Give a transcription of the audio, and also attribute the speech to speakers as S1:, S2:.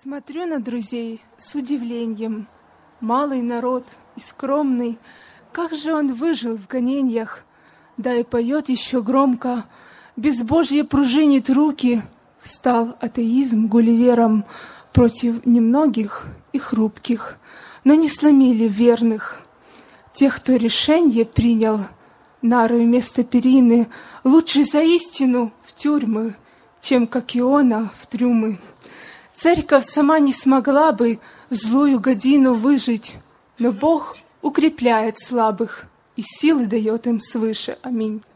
S1: Смотрю на друзей с удивлением. Малый народ и скромный, как же он выжил в гонениях, да и поет еще громко, безбожье пружинит руки. Стал атеизм гулливером против немногих и хрупких, но не сломили верных. Тех, кто решение принял, нары вместо перины, лучше за истину в тюрьмы, чем, как Иона, в трюмы. Церковь сама не смогла бы в злую годину выжить, но Бог укрепляет слабых и силы дает им свыше. Аминь.